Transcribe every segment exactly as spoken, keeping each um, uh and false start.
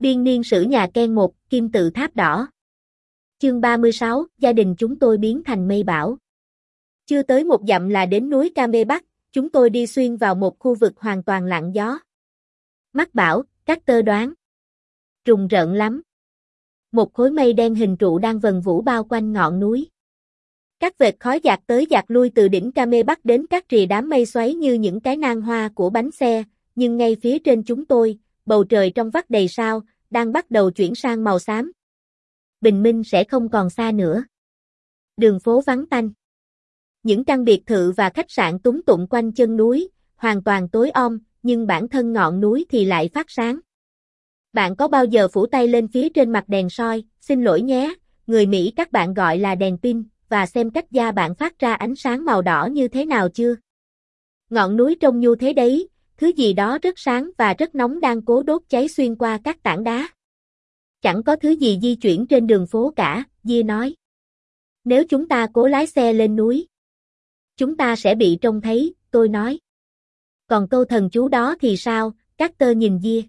Biên niên sử nhà Ken một, kim tự tháp đỏ. Chương ba mươi sáu, gia đình chúng tôi biến thành mây bão. Chưa tới một dặm là đến núi Kame Bắc, chúng tôi đi xuyên vào một khu vực hoàn toàn lặng gió. Mắc bão, Carter đoán. Rùng rợn lắm. Một khối mây đen hình trụ đang vần vũ bao quanh ngọn núi. Các vệt khói dạt tới dạt lui từ đỉnh Kame Bắc đến các rìa đám mây xoáy như những cái nang hoa của bánh xe, nhưng ngay phía trên chúng tôi, bầu trời trong vắt đầy sao, đang bắt đầu chuyển sang màu xám. Bình minh sẽ không còn xa nữa. Đường phố vắng tanh. Những căn biệt thự và khách sạn túng tụng quanh chân núi, hoàn toàn tối om, nhưng bản thân ngọn núi thì lại phát sáng. Bạn có bao giờ phủ tay lên phía trên mặt đèn soi, xin lỗi nhé, người Mỹ các bạn gọi là đèn pin, và xem cách da bạn phát ra ánh sáng màu đỏ như thế nào chưa? Ngọn núi trông như thế đấy, thứ gì đó rất sáng và rất nóng đang cố đốt cháy xuyên qua các tảng đá. Chẳng có thứ gì di chuyển trên đường phố cả, Dia nói. Nếu chúng ta cố lái xe lên núi, chúng ta sẽ bị trông thấy, tôi nói. Còn câu thần chú đó thì sao? Carter nhìn Dia.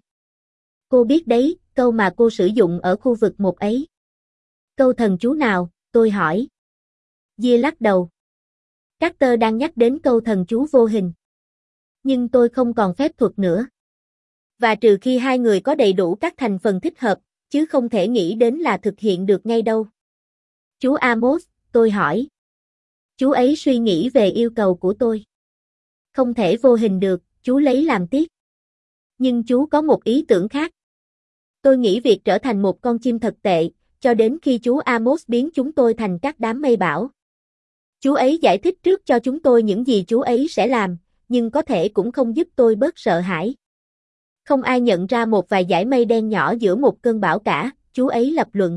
Cô biết đấy, câu mà cô sử dụng ở khu vực một ấy. Câu thần chú nào? Tôi hỏi. Dia lắc đầu. Carter đang nhắc đến câu thần chú vô hình. Nhưng tôi không còn phép thuật nữa. Và trừ khi hai người có đầy đủ các thành phần thích hợp, chứ không thể nghĩ đến là thực hiện được ngay đâu. Chú Amos, tôi hỏi. Chú ấy suy nghĩ về yêu cầu của tôi. Không thể vô hình được, chú lấy làm tiếc. Nhưng chú có một ý tưởng khác. Tôi nghĩ việc trở thành một con chim thật tệ, cho đến khi chú Amos biến chúng tôi thành các đám mây bão. Chú ấy giải thích trước cho chúng tôi những gì chú ấy sẽ làm, nhưng có thể cũng không giúp tôi bớt sợ hãi. Không ai nhận ra một vài dải mây đen nhỏ giữa một cơn bão cả, chú ấy lập luận.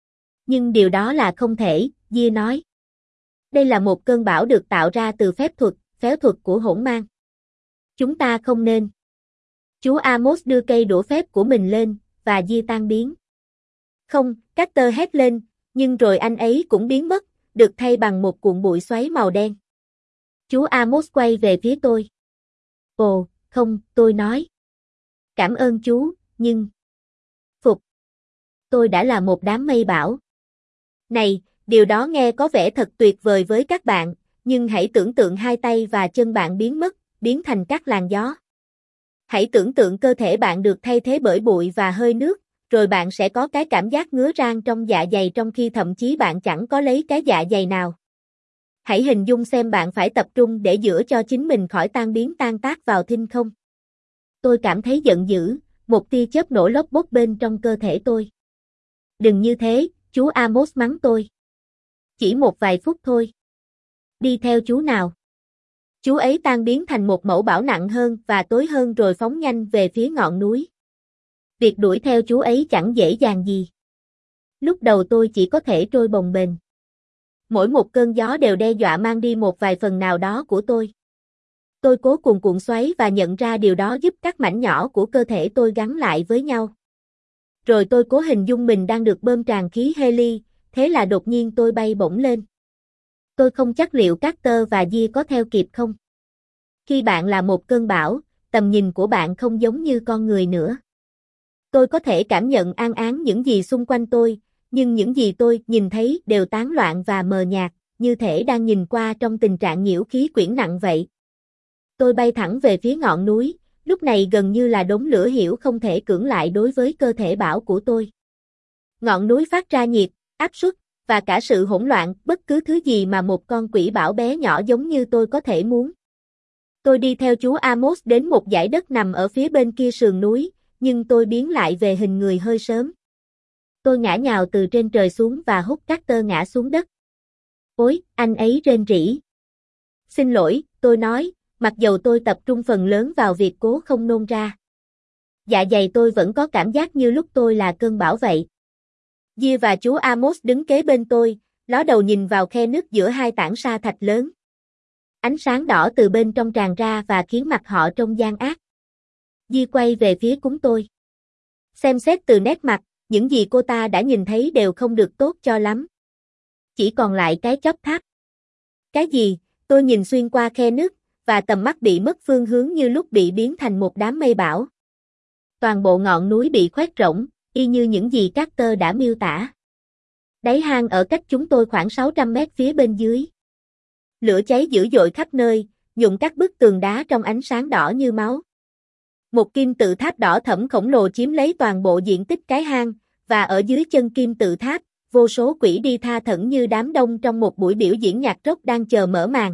Nhưng điều đó là không thể, Dia nói. Đây là một cơn bão được tạo ra từ phép thuật, phép thuật của hỗn mang. Chúng ta không nên. Chú Amos đưa cây đũa phép của mình lên, và Dia tan biến. Không, Carter hét lên, nhưng rồi anh ấy cũng biến mất, được thay bằng một cuộn bụi xoáy màu đen. Chú Amos quay về phía tôi. Ồ, không, tôi nói. Cảm ơn chú, nhưng... Phục. Tôi đã là một đám mây bão. Này, điều đó nghe có vẻ thật tuyệt vời với các bạn, nhưng hãy tưởng tượng hai tay và chân bạn biến mất, biến thành các làn gió. Hãy tưởng tượng cơ thể bạn được thay thế bởi bụi và hơi nước, rồi bạn sẽ có cái cảm giác ngứa rang trong dạ dày trong khi thậm chí bạn chẳng có lấy cái dạ dày nào. Hãy hình dung xem bạn phải tập trung để giữ cho chính mình khỏi tan biến tan tác vào thinh không. Tôi cảm thấy giận dữ, một tia chớp nổ lốc bốc bên trong cơ thể tôi. Đừng như thế, chú Amos mắng tôi. Chỉ một vài phút thôi. Đi theo chú nào. Chú ấy tan biến thành một mẫu bão nặng hơn và tối hơn rồi phóng nhanh về phía ngọn núi. Việc đuổi theo chú ấy chẳng dễ dàng gì. Lúc đầu tôi chỉ có thể trôi bồng bềnh. Mỗi một cơn gió đều đe dọa mang đi một vài phần nào đó của tôi. Tôi cố cuồn cuộn xoáy và nhận ra điều đó giúp các mảnh nhỏ của cơ thể tôi gắn lại với nhau. Rồi tôi cố hình dung mình đang được bơm tràn khí heli, thế là đột nhiên tôi bay bổng lên. Tôi không chắc liệu Carter và Dia có theo kịp không. Khi bạn là một cơn bão, tầm nhìn của bạn không giống như con người nữa. Tôi có thể cảm nhận an án những gì xung quanh tôi, nhưng những gì tôi nhìn thấy đều tán loạn và mờ nhạt, như thể đang nhìn qua trong tình trạng nhiễu khí quyển nặng vậy. Tôi bay thẳng về phía ngọn núi, lúc này gần như là đống lửa hiểu không thể cưỡng lại đối với cơ thể bão của tôi. Ngọn núi phát ra nhiệt, áp suất, và cả sự hỗn loạn, bất cứ thứ gì mà một con quỷ bão bé nhỏ giống như tôi có thể muốn. Tôi đi theo chú Amos đến một dải đất nằm ở phía bên kia sườn núi, nhưng tôi biến lại về hình người hơi sớm. Tôi ngã nhào từ trên trời xuống và hút Carter ngã xuống đất. Ôi, anh ấy rên rỉ. Xin lỗi, tôi nói, mặc dầu tôi tập trung phần lớn vào việc cố không nôn ra. Dạ dày tôi vẫn có cảm giác như lúc tôi là cơn bão vậy. Dia và chú Amos đứng kế bên tôi, ló đầu nhìn vào khe nứt giữa hai tảng sa thạch lớn. Ánh sáng đỏ từ bên trong tràn ra và khiến mặt họ trông gian ác. Dia quay về phía chúng tôi. Xem xét từ nét mặt, những gì cô ta đã nhìn thấy đều không được tốt cho lắm. Chỉ còn lại cái chóp tháp. Cái gì? Tôi nhìn xuyên qua khe nứt, và tầm mắt bị mất phương hướng như lúc bị biến thành một đám mây bão. Toàn bộ ngọn núi bị khoét rỗng, y như những gì Carter đã miêu tả. Đáy hang ở cách chúng tôi khoảng sáu trăm mét phía bên dưới. Lửa cháy dữ dội khắp nơi, nhuộm các bức tường đá trong ánh sáng đỏ như máu. Một kim tự tháp đỏ thẫm khổng lồ chiếm lấy toàn bộ diện tích cái hang, và ở dưới chân kim tự tháp, vô số quỷ đi tha thẩn như đám đông trong một buổi biểu diễn nhạc rock đang chờ mở màn.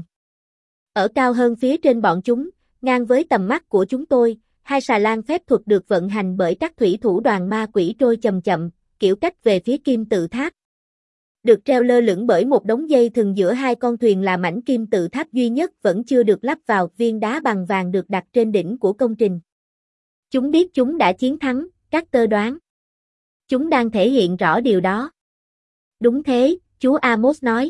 Ở cao hơn phía trên bọn chúng, ngang với tầm mắt của chúng tôi, hai xà lan phép thuật được vận hành bởi các thủy thủ đoàn ma quỷ trôi chậm chậm, kiểu cách về phía kim tự tháp. Được treo lơ lửng bởi một đống dây thừng giữa hai con thuyền là mảnh kim tự tháp duy nhất vẫn chưa được lắp vào viên đá bằng vàng được đặt trên đỉnh của công trình. Chúng biết chúng đã chiến thắng, Carter đoán. Chúng đang thể hiện rõ điều đó. Đúng thế, chú Amos nói.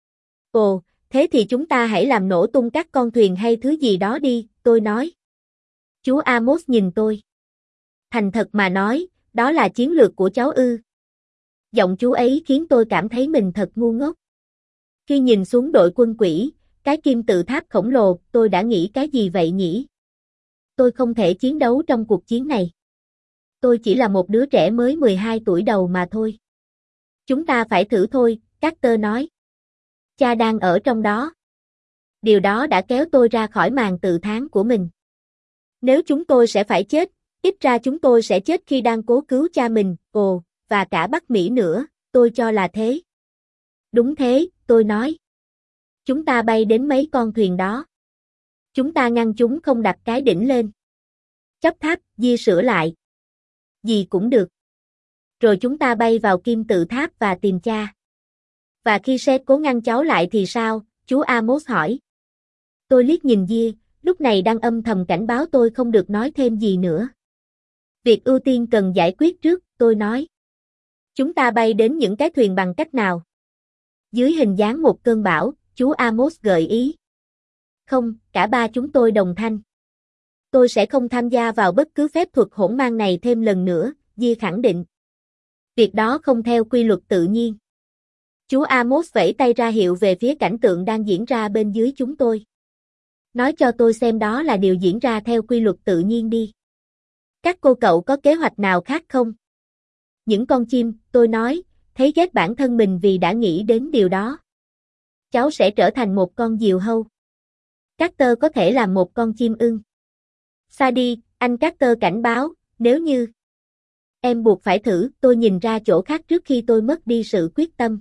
Ồ, thế thì chúng ta hãy làm nổ tung các con thuyền hay thứ gì đó đi, tôi nói. Chú Amos nhìn tôi. Thành thật mà nói, đó là chiến lược của cháu ư. Giọng chú ấy khiến tôi cảm thấy mình thật ngu ngốc. Khi nhìn xuống đội quân quỷ, cái kim tự tháp khổng lồ, tôi đã nghĩ cái gì vậy nhỉ? Tôi không thể chiến đấu trong cuộc chiến này. Tôi chỉ là một đứa trẻ mới mười hai tuổi đầu mà thôi. Chúng ta phải thử thôi, Carter nói. Cha đang ở trong đó. Điều đó đã kéo tôi ra khỏi màn tự thán của mình. Nếu chúng tôi sẽ phải chết, ít ra chúng tôi sẽ chết khi đang cố cứu cha mình, ồ, và cả Bắc Mỹ nữa, tôi cho là thế. Đúng thế, tôi nói. Chúng ta bay đến mấy con thuyền đó. Chúng ta ngăn chúng không đặt cái đỉnh lên. Chấp tháp, Di sửa lại. Gì cũng được. Rồi chúng ta bay vào kim tự tháp và tìm cha. Và khi Seth cố ngăn cháu lại thì sao? Chú Amos hỏi. Tôi liếc nhìn Di, lúc này đang âm thầm cảnh báo tôi không được nói thêm gì nữa. Việc ưu tiên cần giải quyết trước, tôi nói. Chúng ta bay đến những cái thuyền bằng cách nào? Dưới hình dáng một cơn bão, chú Amos gợi ý. Không, cả ba chúng tôi đồng thanh. Tôi sẽ không tham gia vào bất cứ phép thuật hỗn mang này thêm lần nữa, Di khẳng định. Việc đó không theo quy luật tự nhiên. Chú Amos vẫy tay ra hiệu về phía cảnh tượng đang diễn ra bên dưới chúng tôi. Nói cho tôi xem đó là điều diễn ra theo quy luật tự nhiên đi. Các cô cậu có kế hoạch nào khác không? Những con chim, tôi nói, thấy ghét bản thân mình vì đã nghĩ đến điều đó. Cháu sẽ trở thành một con diều hâu. Carter có thể làm một con chim ưng. Xa đi, anh Carter cảnh báo, nếu như em buộc phải thử, tôi nhìn ra chỗ khác trước khi tôi mất đi sự quyết tâm.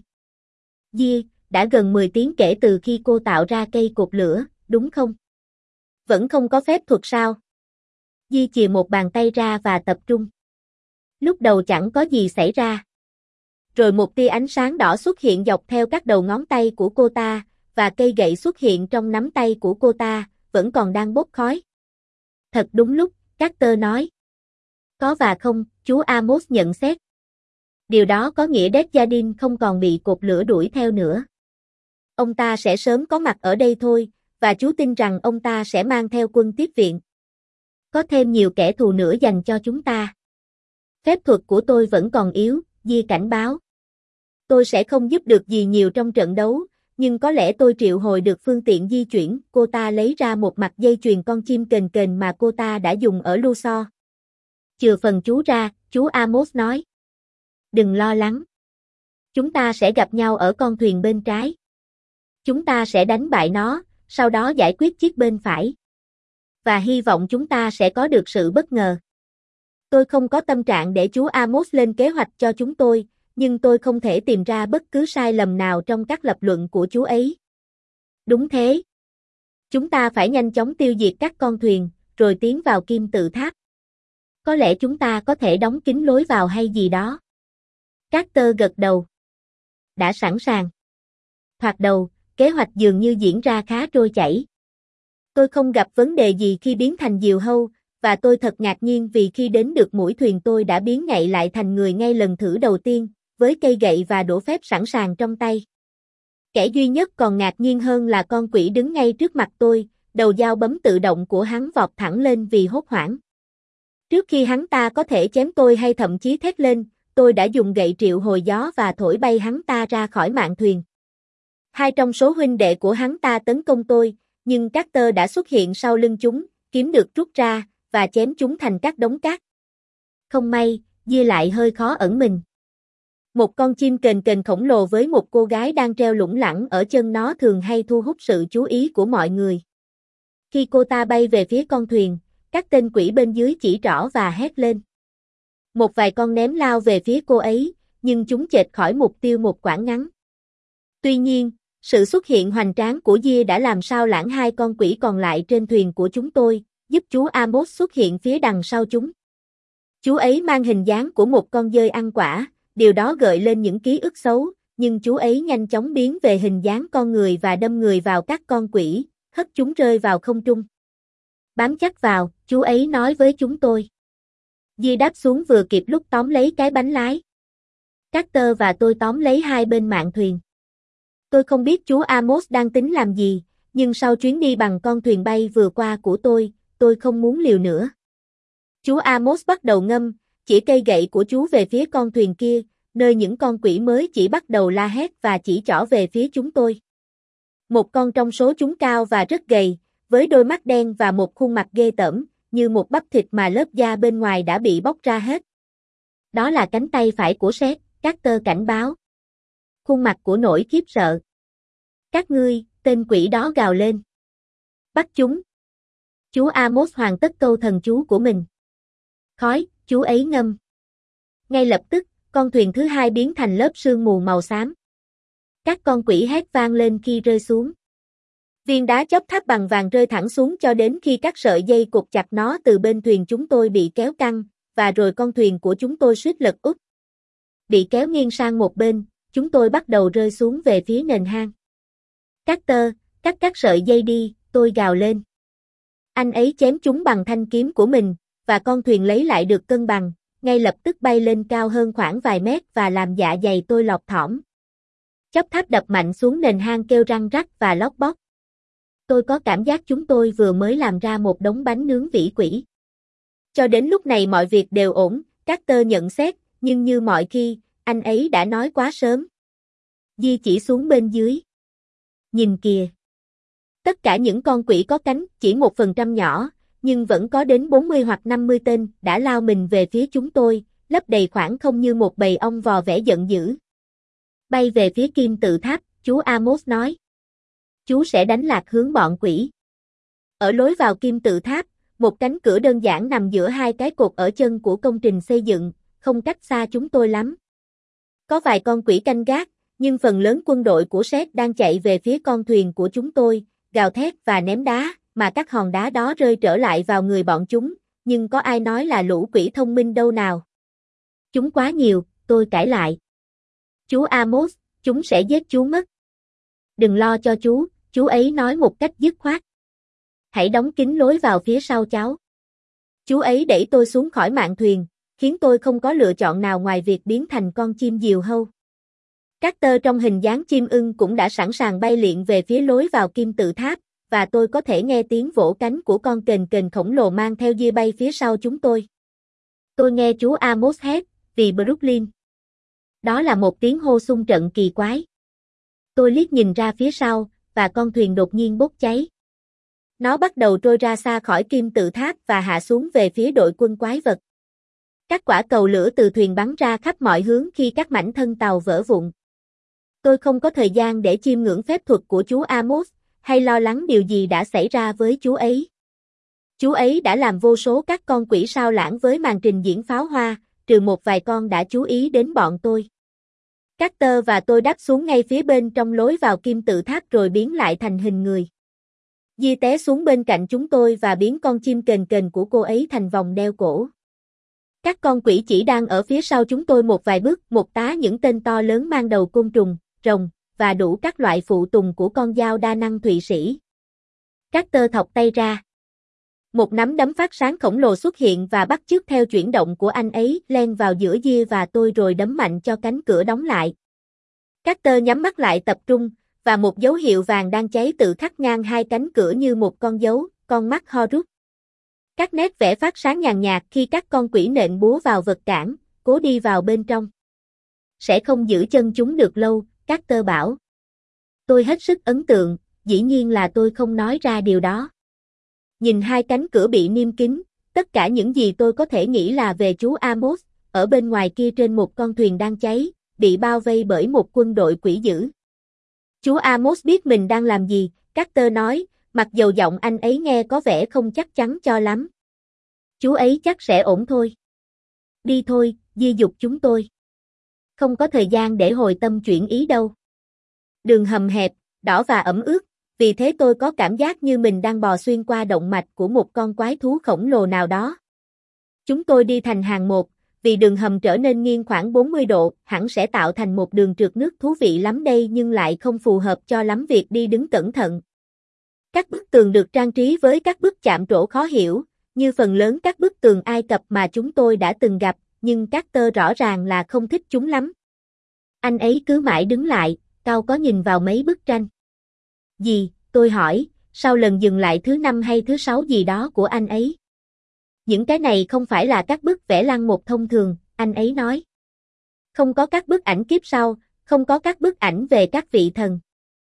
Di, đã gần mười tiếng kể từ khi cô tạo ra cây cột lửa, đúng không? Vẫn không có phép thuật sao? Di chìa một bàn tay ra và tập trung. Lúc đầu chẳng có gì xảy ra. Rồi một tia ánh sáng đỏ xuất hiện dọc theo các đầu ngón tay của cô ta, và cây gậy xuất hiện trong nắm tay của cô ta, vẫn còn đang bốc khói. Thật đúng lúc, Carter nói. Có và không, chú Amos nhận xét. Điều đó có nghĩa Desjardins không còn bị cột lửa đuổi theo nữa. Ông ta sẽ sớm có mặt ở đây thôi, và chú tin rằng ông ta sẽ mang theo quân tiếp viện. Có thêm nhiều kẻ thù nữa dành cho chúng ta. Phép thuật của tôi vẫn còn yếu, Di cảnh báo. Tôi sẽ không giúp được gì nhiều trong trận đấu, nhưng có lẽ tôi triệu hồi được phương tiện di chuyển. Cô ta lấy ra một mặt dây chuyền con chim kền kền mà cô ta đã dùng ở Luxor. Chừa phần chú ra, chú Amos nói. Đừng lo lắng. Chúng ta sẽ gặp nhau ở con thuyền bên trái. Chúng ta sẽ đánh bại nó, sau đó giải quyết chiếc bên phải. Và hy vọng chúng ta sẽ có được sự bất ngờ. Tôi không có tâm trạng để chú Amos lên kế hoạch cho chúng tôi, nhưng tôi không thể tìm ra bất cứ sai lầm nào trong các lập luận của chú ấy. Đúng thế. Chúng ta phải nhanh chóng tiêu diệt các con thuyền, rồi tiến vào kim tự tháp. Có lẽ chúng ta có thể đóng kín lối vào hay gì đó. Carter gật đầu. Đã sẵn sàng. Thoạt đầu, kế hoạch dường như diễn ra khá trôi chảy. Tôi không gặp vấn đề gì khi biến thành diều hâu, và tôi thật ngạc nhiên vì khi đến được mũi thuyền tôi đã biến nhạy lại thành người ngay lần thử đầu tiên, với cây gậy và đũa phép sẵn sàng trong tay. Kẻ duy nhất còn ngạc nhiên hơn là con quỷ đứng ngay trước mặt tôi, đầu dao bấm tự động của hắn vọt thẳng lên vì hốt hoảng. Trước khi hắn ta có thể chém tôi hay thậm chí thét lên, tôi đã dùng gậy triệu hồi gió và thổi bay hắn ta ra khỏi mạn thuyền. Hai trong số huynh đệ của hắn ta tấn công tôi, nhưng Carter đã xuất hiện sau lưng chúng, kiếm được rút ra, và chém chúng thành các đống cát. Không may, Dê lại hơi khó ẩn mình. Một con chim kền kền khổng lồ với một cô gái đang treo lủng lẳng ở chân nó thường hay thu hút sự chú ý của mọi người. Khi cô ta bay về phía con thuyền, các tên quỷ bên dưới chỉ trỏ và hét lên. Một vài con ném lao về phía cô ấy, nhưng chúng chệch khỏi mục tiêu một quãng ngắn. Tuy nhiên, sự xuất hiện hoành tráng của Dê đã làm sao lãng hai con quỷ còn lại trên thuyền của chúng tôi, giúp chú Amos xuất hiện phía đằng sau chúng. Chú ấy mang hình dáng của một con dơi ăn quả, điều đó gợi lên những ký ức xấu, nhưng chú ấy nhanh chóng biến về hình dáng con người và đâm người vào các con quỷ, hất chúng rơi vào không trung. Bám chắc vào, chú ấy nói với chúng tôi. Dê đáp xuống vừa kịp lúc tóm lấy cái bánh lái. Carter và tôi tóm lấy hai bên mạn thuyền. Tôi không biết chú Amos đang tính làm gì, nhưng sau chuyến đi bằng con thuyền bay vừa qua của tôi, tôi không muốn liều nữa. Chú Amos bắt đầu ngâm, chỉ cây gậy của chú về phía con thuyền kia, nơi những con quỷ mới chỉ bắt đầu la hét và chỉ trỏ về phía chúng tôi. Một con trong số chúng cao và rất gầy, với đôi mắt đen và một khuôn mặt ghê tởm, như một bắp thịt mà lớp da bên ngoài đã bị bóc ra hết. Đó là cánh tay phải của Seth, Carter cảnh báo. Khuôn mặt của nỗi khiếp sợ. Các ngươi, tên quỷ đó gào lên. Bắt chúng. Chú Amos hoàn tất câu thần chú của mình. Khói, chú ấy ngâm. Ngay lập tức, con thuyền thứ hai biến thành lớp sương mù màu xám. Các con quỷ hét vang lên khi rơi xuống. Viên đá chóp tháp bằng vàng rơi thẳng xuống cho đến khi các sợi dây cột chặt nó từ bên thuyền chúng tôi bị kéo căng, và rồi con thuyền của chúng tôi suýt lật úp. Bị kéo nghiêng sang một bên, chúng tôi bắt đầu rơi xuống về phía nền hang. Carter, cắt các sợi dây đi, tôi gào lên. Anh ấy chém chúng bằng thanh kiếm của mình, và con thuyền lấy lại được cân bằng, ngay lập tức bay lên cao hơn khoảng vài mét và làm dạ dày tôi lọt thỏm. Chóp tháp đập mạnh xuống nền hang kêu răng rắc và lóc bóc. Tôi có cảm giác chúng tôi vừa mới làm ra một đống bánh nướng vĩ quỷ. Cho đến lúc này mọi việc đều ổn, Carter nhận xét, nhưng như mọi khi, anh ấy đã nói quá sớm. Di chỉ xuống bên dưới. Nhìn kìa. Tất cả những con quỷ có cánh, chỉ một phần trăm nhỏ, nhưng vẫn có đến bốn mươi hoặc năm mươi tên, đã lao mình về phía chúng tôi, lấp đầy khoảng không như một bầy ong vò vẻ giận dữ. Bay về phía kim tự tháp, chú Amos nói. Chú sẽ đánh lạc hướng bọn quỷ. Ở lối vào kim tự tháp, một cánh cửa đơn giản nằm giữa hai cái cột ở chân của công trình xây dựng, không cách xa chúng tôi lắm. Có vài con quỷ canh gác, nhưng phần lớn quân đội của Seth đang chạy về phía con thuyền của chúng tôi, gào thét và ném đá, mà các hòn đá đó rơi trở lại vào người bọn chúng, nhưng có ai nói là lũ quỷ thông minh đâu nào. Chúng quá nhiều, tôi cãi lại. Chú Amos, chúng sẽ giết chú mất. Đừng lo cho chú, chú ấy nói một cách dứt khoát. Hãy đóng kín lối vào phía sau cháu. Chú ấy đẩy tôi xuống khỏi mạn thuyền, khiến tôi không có lựa chọn nào ngoài việc biến thành con chim diều hâu. Carter trong hình dáng chim ưng cũng đã sẵn sàng bay liệng về phía lối vào kim tự tháp, và tôi có thể nghe tiếng vỗ cánh của con kền kền khổng lồ mang theo dê bay phía sau chúng tôi. Tôi nghe chú Amos hét, vì Brooklyn. Đó là một tiếng hô xung trận kỳ quái. Tôi liếc nhìn ra phía sau, và con thuyền đột nhiên bốc cháy. Nó bắt đầu trôi ra xa khỏi kim tự tháp và hạ xuống về phía đội quân quái vật. Các quả cầu lửa từ thuyền bắn ra khắp mọi hướng khi các mảnh thân tàu vỡ vụn. Tôi không có thời gian để chiêm ngưỡng phép thuật của chú Amos, hay lo lắng điều gì đã xảy ra với chú ấy. Chú ấy đã làm vô số các con quỷ sao lãng với màn trình diễn pháo hoa, trừ một vài con đã chú ý đến bọn tôi. Carter và tôi đáp xuống ngay phía bên trong lối vào kim tự tháp rồi biến lại thành hình người. Di té xuống bên cạnh chúng tôi và biến con chim kền kền của cô ấy thành vòng đeo cổ. Các con quỷ chỉ đang ở phía sau chúng tôi một vài bước, một tá những tên to lớn mang đầu côn trùng, rồng, và đủ các loại phụ tùng của con dao đa năng Thụy Sĩ. Carter thọc tay ra. Một nắm đấm phát sáng khổng lồ xuất hiện và bắt chước theo chuyển động của anh ấy, len vào giữa Dê và tôi rồi đấm mạnh cho cánh cửa đóng lại. Carter nhắm mắt lại tập trung, và một dấu hiệu vàng đang cháy tự khắc ngang hai cánh cửa như một con dấu, con mắt Horus. Các nét vẽ phát sáng nhàn nhạt khi các con quỷ nện búa vào vật cản, cố đi vào bên trong. Sẽ không giữ chân chúng được lâu, Carter bảo. Tôi hết sức ấn tượng, dĩ nhiên là tôi không nói ra điều đó. Nhìn hai cánh cửa bị niêm kín, tất cả những gì tôi có thể nghĩ là về chú Amos, ở bên ngoài kia trên một con thuyền đang cháy, bị bao vây bởi một quân đội quỷ dữ. Chú Amos biết mình đang làm gì, Carter nói, mặc dầu giọng anh ấy nghe có vẻ không chắc chắn cho lắm. Chú ấy chắc sẽ ổn thôi. Đi thôi, Di dục chúng tôi. Không có thời gian để hồi tâm chuyển ý đâu. Đường hầm hẹp, đỏ và ẩm ướt, vì thế tôi có cảm giác như mình đang bò xuyên qua động mạch của một con quái thú khổng lồ nào đó. Chúng tôi đi thành hàng một, vì đường hầm trở nên nghiêng khoảng bốn mươi độ, hẳn sẽ tạo thành một đường trượt nước thú vị lắm đây nhưng lại không phù hợp cho lắm việc đi đứng cẩn thận. Các bức tường được trang trí với các bức chạm trổ khó hiểu, như phần lớn các bức tường Ai Cập mà chúng tôi đã từng gặp, nhưng Carter rõ ràng là không thích chúng lắm. Anh ấy cứ mãi đứng lại, cau có nhìn vào mấy bức tranh. Gì, tôi hỏi, sau lần dừng lại thứ năm hay thứ sáu gì đó của anh ấy? Những cái này không phải là các bức vẽ lăng mộc thông thường, anh ấy nói. Không có các bức ảnh kiếp sau, không có các bức ảnh về các vị thần.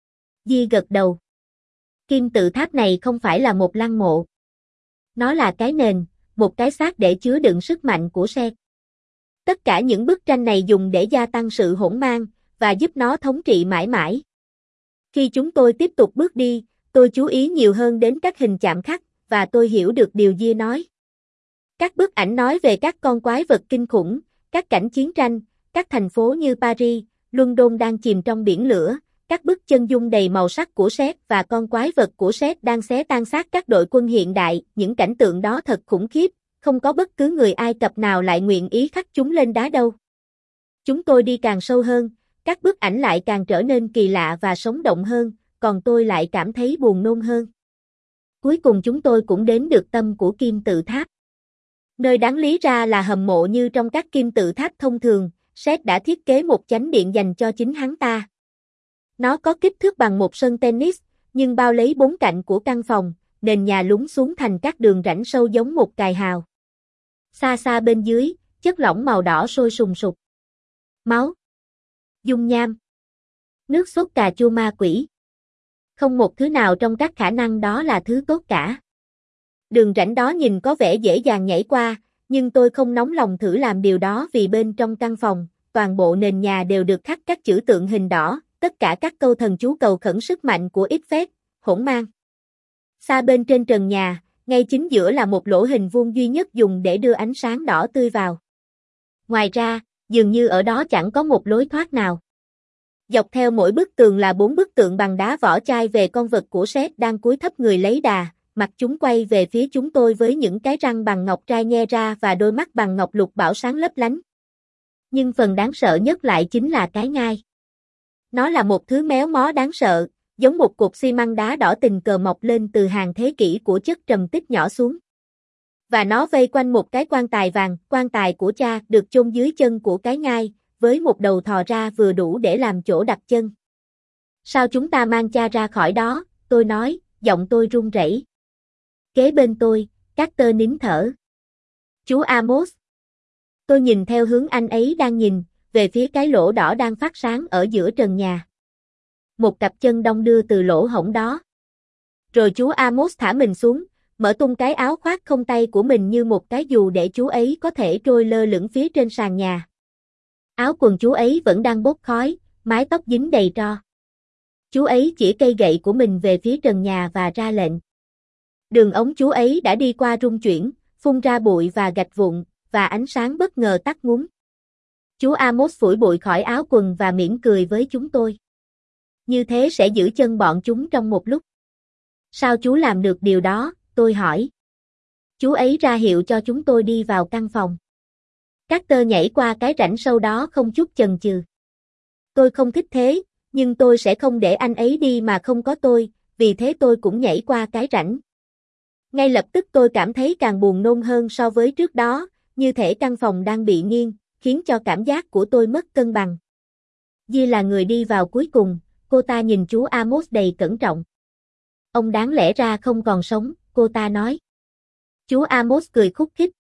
Di gật đầu. Kim tự tháp này không phải là một lăng mộ. Nó là cái nền, một cái xác để chứa đựng sức mạnh của Set. Tất cả những bức tranh này dùng để gia tăng sự hỗn mang, và giúp nó thống trị mãi mãi. Khi chúng tôi tiếp tục bước đi, tôi chú ý nhiều hơn đến các hình chạm khắc, và tôi hiểu được điều Di nói. Các bức ảnh nói về các con quái vật kinh khủng, các cảnh chiến tranh, các thành phố như Paris, London đang chìm trong biển lửa, các bức chân dung đầy màu sắc của Set và con quái vật của Set đang xé tan xác các đội quân hiện đại, những cảnh tượng đó thật khủng khiếp, không có bất cứ người Ai Cập nào lại nguyện ý khắc chúng lên đá đâu. Chúng tôi đi càng sâu hơn, các bức ảnh lại càng trở nên kỳ lạ và sống động hơn, còn tôi lại cảm thấy buồn nôn hơn. Cuối cùng chúng tôi cũng đến được tâm của kim tự tháp. Nơi đáng lý ra là hầm mộ như trong các kim tự tháp thông thường, Set đã thiết kế một chánh điện dành cho chính hắn ta. Nó có kích thước bằng một sân tennis, nhưng bao lấy bốn cạnh của căn phòng, nền nhà lún xuống thành các đường rãnh sâu giống một cài hào. Xa xa bên dưới, chất lỏng màu đỏ sôi sùng sục. Máu. Dung nham. Nước sốt cà chua ma quỷ. Không một thứ nào trong các khả năng đó là thứ tốt cả. Đường rãnh đó nhìn có vẻ dễ dàng nhảy qua, nhưng tôi không nóng lòng thử làm điều đó vì bên trong căn phòng, toàn bộ nền nhà đều được khắc các chữ tượng hình đỏ, tất cả các câu thần chú cầu khẩn sức mạnh của ít phép, hỗn mang. Xa bên trên trần nhà, ngay chính giữa là một lỗ hình vuông duy nhất dùng để đưa ánh sáng đỏ tươi vào. Ngoài ra, dường như ở đó chẳng có một lối thoát nào. Dọc theo mỗi bức tường là bốn bức tượng bằng đá vỏ chai về con vật của Set đang cúi thấp người lấy đà, mặt chúng quay về phía chúng tôi với những cái răng bằng ngọc trai nhe ra và đôi mắt bằng ngọc lục bảo sáng lấp lánh. Nhưng phần đáng sợ nhất lại chính là cái ngai. Nó là một thứ méo mó đáng sợ, giống một cục xi măng đá đỏ tình cờ mọc lên từ hàng thế kỷ của chất trầm tích nhỏ xuống. Và nó vây quanh một cái quan tài vàng, quan tài của cha được chôn dưới chân của cái ngai, với một đầu thò ra vừa đủ để làm chỗ đặt chân. Sao chúng ta mang cha ra khỏi đó, tôi nói, giọng tôi run rẩy. Kế bên tôi, Carter nín thở. Chú Amos. Tôi nhìn theo hướng anh ấy đang nhìn, về phía cái lỗ đỏ đang phát sáng ở giữa trần nhà. Một cặp chân đong đưa từ lỗ hổng đó. Rồi chú Amos thả mình xuống, mở tung cái áo khoác không tay của mình như một cái dù để chú ấy có thể trôi lơ lửng phía trên sàn nhà. Áo quần chú ấy vẫn đang bốc khói, mái tóc dính đầy tro. Chú ấy chỉ cây gậy của mình về phía trần nhà và ra lệnh. Đường ống chú ấy đã đi qua rung chuyển, phun ra bụi và gạch vụn, và ánh sáng bất ngờ tắt ngúm. Chú Amos phủi bụi khỏi áo quần và mỉm cười với chúng tôi. Như thế sẽ giữ chân bọn chúng trong một lúc. Sao chú làm được điều đó, tôi hỏi. Chú ấy ra hiệu cho chúng tôi đi vào căn phòng. Carter nhảy qua cái rãnh sâu đó không chút chần chừ. Tôi không thích thế, nhưng tôi sẽ không để anh ấy đi mà không có tôi, vì thế tôi cũng nhảy qua cái rãnh. Ngay lập tức tôi cảm thấy càng buồn nôn hơn so với trước đó, như thể căn phòng đang bị nghiêng, khiến cho cảm giác của tôi mất cân bằng. Di là người đi vào cuối cùng, cô ta nhìn chú Amos đầy cẩn trọng. Ông đáng lẽ ra không còn sống, cô ta nói. Chú Amos cười khúc khích.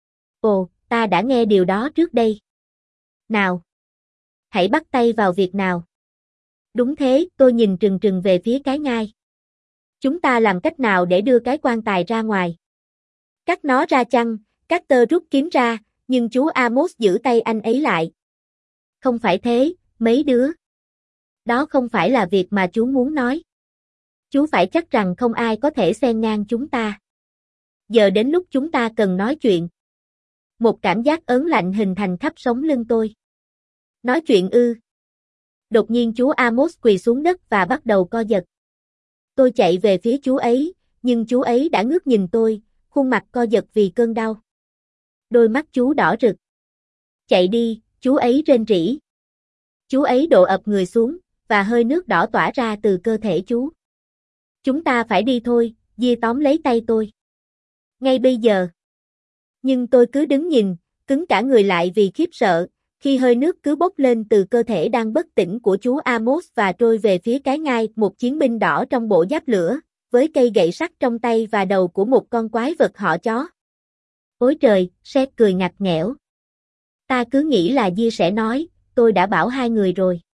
Ồ, ta đã nghe điều đó trước đây. Nào, hãy bắt tay vào việc nào. Đúng thế, tôi nhìn trừng trừng về phía cái ngai. Chúng ta làm cách nào để đưa cái quan tài ra ngoài? Cắt nó ra chăng? Carter rút kiếm ra, Nhưng chú Amos giữ tay anh ấy lại. Không phải thế, mấy đứa. Đó không phải là việc mà chú muốn nói. Chú phải chắc rằng không ai có thể xen ngang chúng ta. Giờ đến lúc chúng ta cần nói chuyện. Một cảm giác ớn lạnh hình thành khắp sống lưng tôi. Nói chuyện ư. Đột nhiên chú Amos quỳ xuống đất và bắt đầu co giật. Tôi chạy về phía chú ấy, nhưng chú ấy đã ngước nhìn tôi, khuôn mặt co giật vì cơn đau. Đôi mắt chú đỏ rực. Chạy đi, chú ấy rên rỉ. Chú ấy đổ ập người xuống, và hơi nước đỏ tỏa ra từ cơ thể chú. Chúng ta phải đi thôi, Gia tóm lấy tay tôi. Ngay bây giờ. Nhưng tôi cứ đứng nhìn, cứng cả người lại vì khiếp sợ, khi hơi nước cứ bốc lên từ cơ thể đang bất tỉnh của chú Amos và trôi về phía cái ngai, một chiến binh đỏ trong bộ giáp lửa, với cây gậy sắt trong tay và đầu của một con quái vật họ chó. Ôi trời, Seth cười ngặt nghẽo. Ta cứ nghĩ là Gia sẽ nói, tôi đã bảo hai người rồi.